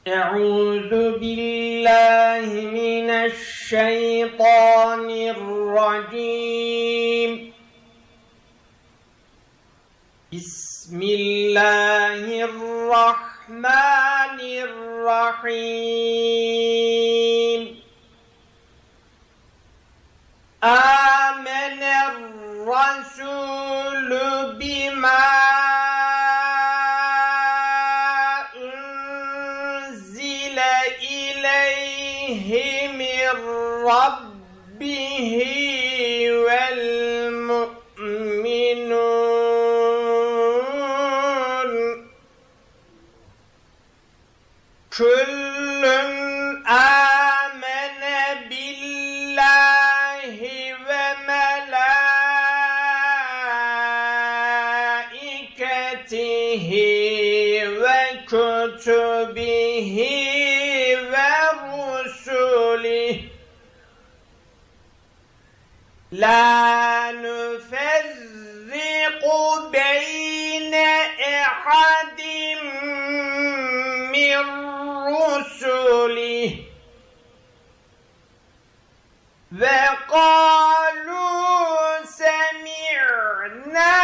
أعوذ بالله من الشيطان الرجيم. بسم الله الرحمن الرحيم. آمن الرسول بما أنزل إليه من ربه والمؤمنون كل آمن بالله وملائكته وكتبه ورسله لا نفرق بين أحد من رسله وقالوا سمعنا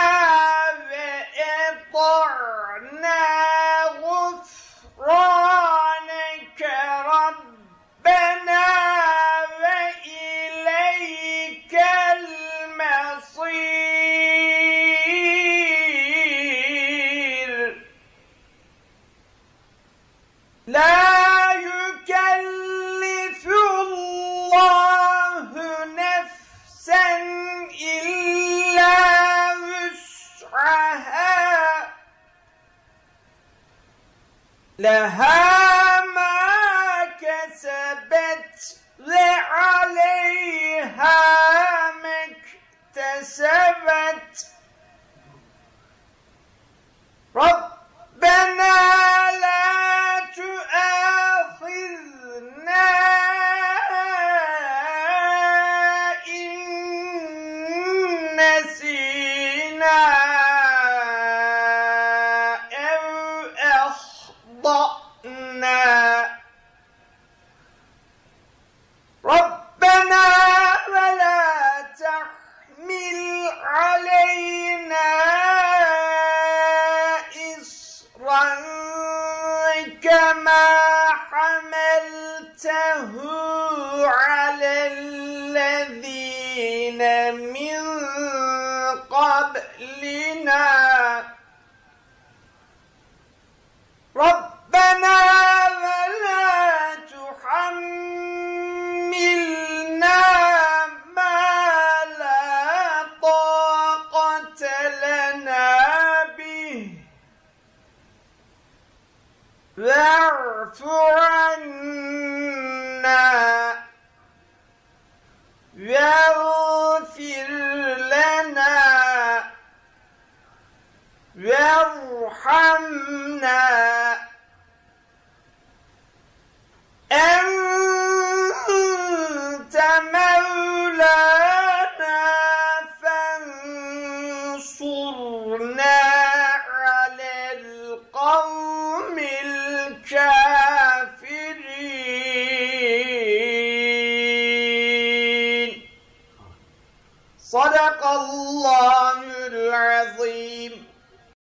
وأطعنا غفرانك ربنا وإليك المصير. لا يكلف الله نفسا إلا وسعها لها ما كسبت وعليها ما اكتسبت. ربنا لا تؤاخذنا إن نسينا أو أخطأنا. ربنا ولا تحمل علينا إصرا كما حملته على الذين من قبلنا. ربنا ولا تحملنا ما لا طاقة لنا به واعف عنا واغفر لنا وارحمنا أنت مولانا فانصرنا على القوم الكافرين. صدق الله العظيم.